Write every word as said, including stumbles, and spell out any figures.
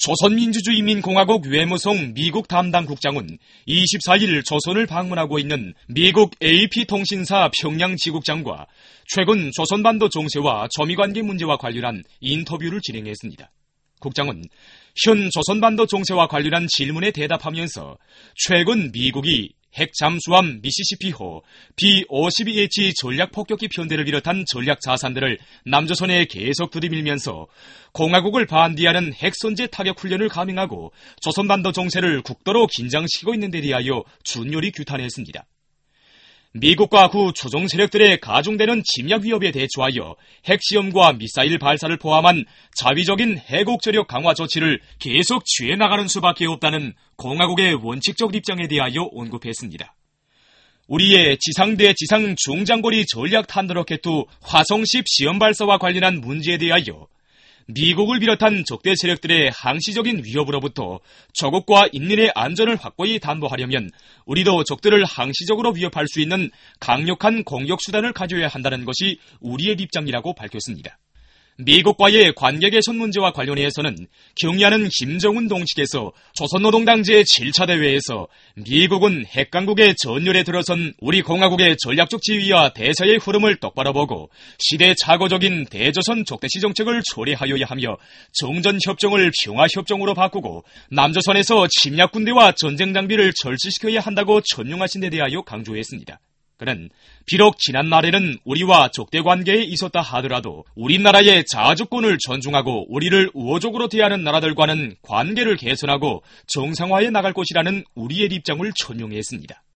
조선민주주의인민공화국 외무성 미국 담당 국장은 이십사일 조선을 방문하고 있는 미국 에이피통신사 평양지국장과 최근 조선반도 정세와 조미관계 문제와 관련한 인터뷰를 진행했습니다. 국장은 현 조선반도 정세와 관련한 질문에 대답하면서 최근 미국이 핵 잠수함 미시시피호 비 오십이 에이치 전략폭격기 편대를 비롯한 전략 자산들을 남조선에 계속 들이밀면서 공화국을 반대하는 핵선제 타격 훈련을 감행하고 조선반도 정세를 국도로 긴장시키고 있는 데 대하여 준열히 규탄했습니다. 미국과 구 추종 세력들의 가중되는 침략 위협에 대처하여 핵시험과 미사일 발사를 포함한 자위적인 해국저력 강화 조치를 계속 취해 나가는 수밖에 없다는 공화국의 원칙적 입장에 대하여 언급했습니다. 우리의 지상대 지상 중장거리 전략 탄도로켓 화성십 시험 발사와 관련한 문제에 대하여 미국을 비롯한 적대 세력들의 항시적인 위협으로부터 조국과 인민의 안전을 확고히 담보하려면 우리도 적들을 항시적으로 위협할 수 있는 강력한 공격수단을 가져야 한다는 것이 우리의 입장이라고 밝혔습니다. 미국과의 관계 개선 문제와 관련해서는 경의하는 김정은 동식에서 조선노동당 제칠 차 대회에서 미국은 핵강국의 전열에 들어선 우리 공화국의 전략적 지위와 대세의 흐름을 똑바로 보고 시대착오적인 대조선 적대시 정책을 초래하여야 하며 정전협정을 평화협정으로 바꾸고 남조선에서 침략군대와 전쟁 장비를 절취시켜야 한다고 천명하신 데 대하여 강조했습니다. 그는 비록 지난 말에는 우리와 적대 관계에 있었다 하더라도 우리나라의 자주권을 존중하고 우리를 우호적으로 대하는 나라들과는 관계를 개선하고 정상화해 나갈 것이라는 우리의 입장을 천명했습니다.